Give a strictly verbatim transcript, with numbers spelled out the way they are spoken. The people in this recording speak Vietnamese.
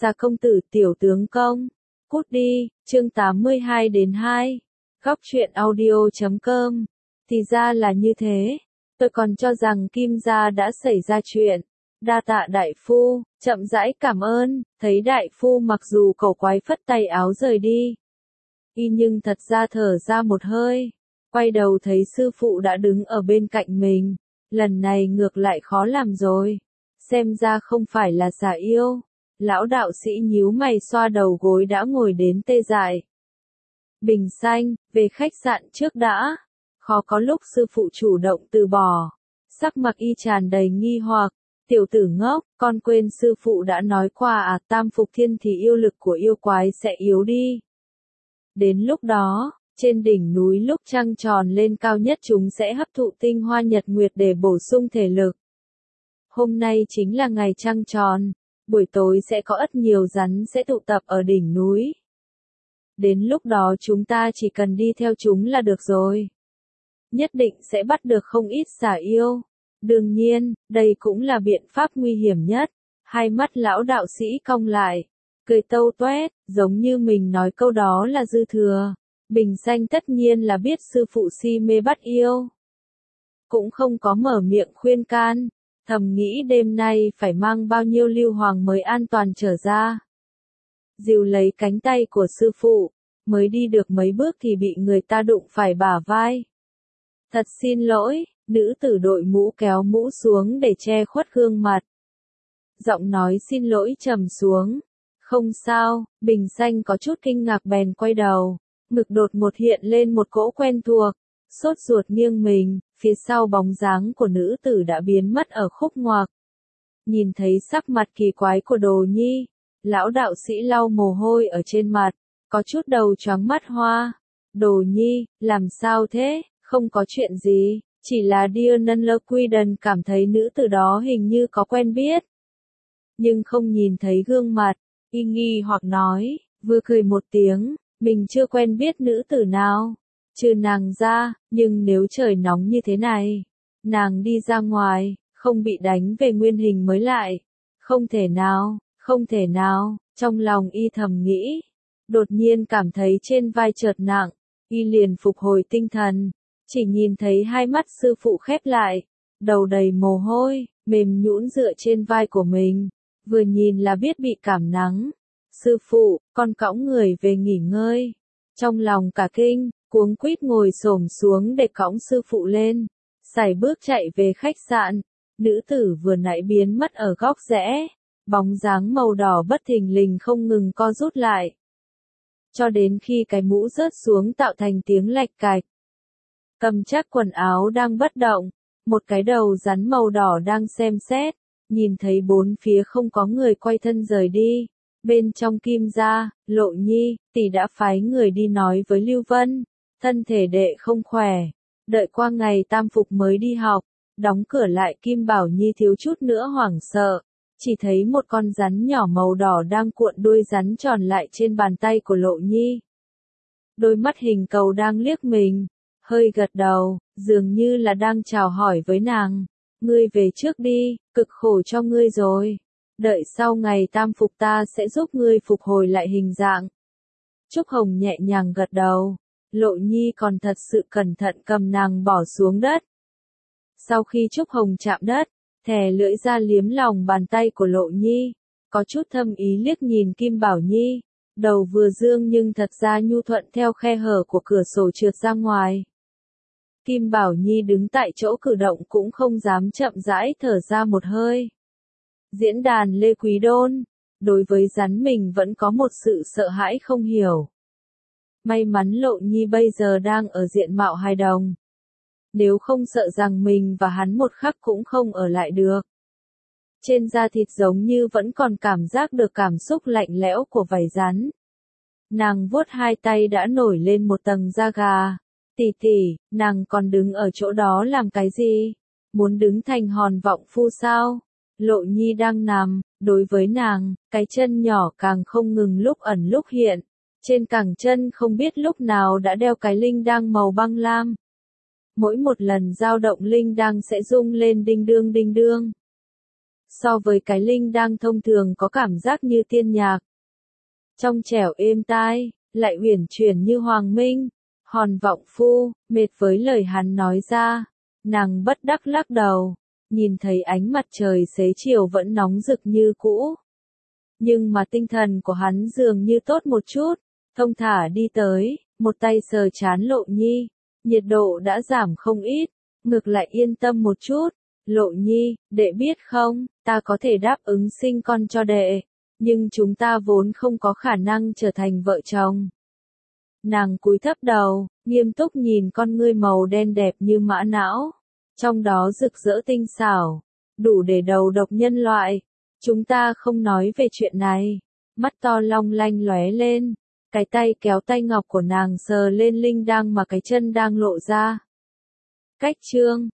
Gia công tử tiểu tướng công. Cút đi, chương tám mươi hai đến hai. Góc truyện audio chấm com. Thì ra là như thế. Tôi còn cho rằng Kim gia đã xảy ra chuyện. Đa tạ đại phu, chậm rãi cảm ơn. Thấy đại phu mặc dù cổ quái phất tay áo rời đi. Y nhưng thật ra thở ra một hơi. Quay đầu thấy sư phụ đã đứng ở bên cạnh mình. Lần này ngược lại khó làm rồi. Xem ra không phải là giả yêu. Lão đạo sĩ nhíu mày xoa đầu gối đã ngồi đến tê dại. Bình xanh, về khách sạn trước đã. Khó có lúc sư phụ chủ động từ bỏ. Sắc mặt y tràn đầy nghi hoặc. Tiểu tử ngốc, con quên sư phụ đã nói qua à, tam phục thiên thì yêu lực của yêu quái sẽ yếu đi. Đến lúc đó, trên đỉnh núi lúc trăng tròn lên cao nhất chúng sẽ hấp thụ tinh hoa nhật nguyệt để bổ sung thể lực. Hôm nay chính là ngày trăng tròn, buổi tối sẽ có rất nhiều rắn sẽ tụ tập ở đỉnh núi. Đến lúc đó chúng ta chỉ cần đi theo chúng là được rồi. Nhất định sẽ bắt được không ít xà yêu. Đương nhiên, đây cũng là biện pháp nguy hiểm nhất. Hai mắt lão đạo sĩ cong lại, cười tâu toét, giống như mình nói câu đó là dư thừa. Bình xanh tất nhiên là biết sư phụ si mê bắt yêu. Cũng không có mở miệng khuyên can, thầm nghĩ đêm nay phải mang bao nhiêu lưu hoàng mới an toàn trở ra. Dìu lấy cánh tay của sư phụ, mới đi được mấy bước thì bị người ta đụng phải bả vai. Thật xin lỗi, nữ tử đội mũ kéo mũ xuống để che khuất gương mặt. Giọng nói xin lỗi trầm xuống. Không sao, bình xanh có chút kinh ngạc bèn quay đầu. Ngực đột một hiện lên một cỗ quen thuộc. Sốt ruột nghiêng mình, phía sau bóng dáng của nữ tử đã biến mất ở khúc ngoặc. Nhìn thấy sắc mặt kỳ quái của Đồ Nhi, lão đạo sĩ lau mồ hôi ở trên mặt, có chút đầu choáng mắt hoa. Đồ Nhi, làm sao thế? Không có chuyện gì, chỉ là Dear Nunler Quiden cảm thấy nữ tử đó hình như có quen biết. Nhưng không nhìn thấy gương mặt, y nghi hoặc nói, vừa cười một tiếng, mình chưa quen biết nữ tử nào. Trừ nàng ra, nhưng nếu trời nóng như thế này, nàng đi ra ngoài, không bị đánh về nguyên hình mới lại. Không thể nào, không thể nào, trong lòng y thầm nghĩ. Đột nhiên cảm thấy trên vai chợt nặng, y liền phục hồi tinh thần. Chỉ nhìn thấy hai mắt sư phụ khép lại, đầu đầy mồ hôi, mềm nhũn dựa trên vai của mình. Vừa nhìn là biết bị cảm nắng. Sư phụ, con cõng người về nghỉ ngơi. Trong lòng cả kinh, cuống quýt ngồi xổm xuống để cõng sư phụ lên. Sải bước chạy về khách sạn. Nữ tử vừa nãy biến mất ở góc rẽ. Bóng dáng màu đỏ bất thình lình không ngừng co rút lại. Cho đến khi cái mũ rớt xuống tạo thành tiếng lạch cạch. Cầm chắc quần áo đang bất động. Một cái đầu rắn màu đỏ đang xem xét. Nhìn thấy bốn phía không có người quay thân rời đi. Bên trong Kim gia, Lộ Nhi, tỷ đã phái người đi nói với Lưu Vân. Thân thể đệ không khỏe. Đợi qua ngày tam phục mới đi học. Đóng cửa lại Kim Bảo Nhi thiếu chút nữa hoảng sợ. Chỉ thấy một con rắn nhỏ màu đỏ đang cuộn đuôi rắn tròn lại trên bàn tay của Lộ Nhi. Đôi mắt hình cầu đang liếc mình. Hơi gật đầu, dường như là đang chào hỏi với nàng. Ngươi về trước đi, cực khổ cho ngươi rồi. Đợi sau ngày tam phục ta sẽ giúp ngươi phục hồi lại hình dạng. Trúc Hồng nhẹ nhàng gật đầu. Lộ Nhi còn thật sự cẩn thận cầm nàng bỏ xuống đất. Sau khi Trúc Hồng chạm đất, thè lưỡi ra liếm lòng bàn tay của Lộ Nhi. Có chút thâm ý liếc nhìn Kim Bảo Nhi. Đầu vừa dương nhưng thật ra nhu thuận theo khe hở của cửa sổ trượt ra ngoài. Kim Bảo Nhi đứng tại chỗ cử động cũng không dám chậm rãi thở ra một hơi. Diễn đàn Lê Quý Đôn, đối với rắn mình vẫn có một sự sợ hãi không hiểu. May mắn Lộ Nhi bây giờ đang ở diện mạo hài đồng. Nếu không sợ rằng mình và hắn một khắc cũng không ở lại được. Trên da thịt giống như vẫn còn cảm giác được cảm xúc lạnh lẽo của vảy rắn. Nàng vuốt hai tay đã nổi lên một tầng da gà. Tỷ tỷ, nàng còn đứng ở chỗ đó làm cái gì? Muốn đứng thành hòn vọng phu sao? Lộ Nhi đang nằm, đối với nàng, cái chân nhỏ càng không ngừng lúc ẩn lúc hiện. Trên cẳng chân không biết lúc nào đã đeo cái linh đăng màu băng lam. Mỗi một lần dao động linh đăng sẽ rung lên đinh đương đinh đương. so với cái linh đang thông thường có cảm giác như tiên nhạc. Trong trẻo êm tai, lại uyển chuyển như hoàng minh. Hòn vọng phu, mệt với lời hắn nói ra, nàng bất đắc lắc đầu, nhìn thấy ánh mặt trời xế chiều vẫn nóng rực như cũ. Nhưng mà tinh thần của hắn dường như tốt một chút, thông thả đi tới, một tay sờ trán Lộ Nhi, nhiệt độ đã giảm không ít, ngược lại yên tâm một chút. Lộ Nhi, đệ biết không, ta có thể đáp ứng sinh con cho đệ, nhưng chúng ta vốn không có khả năng trở thành vợ chồng. Nàng cúi thấp đầu, nghiêm túc nhìn con ngươi màu đen đẹp như mã não, trong đó rực rỡ tinh xảo, đủ để đầu độc nhân loại. Chúng ta không nói về chuyện này. Mắt to long lanh lóe lên, cái tay kéo tay ngọc của nàng sờ lên linh đang mà cái chân đang lộ ra. Cách chương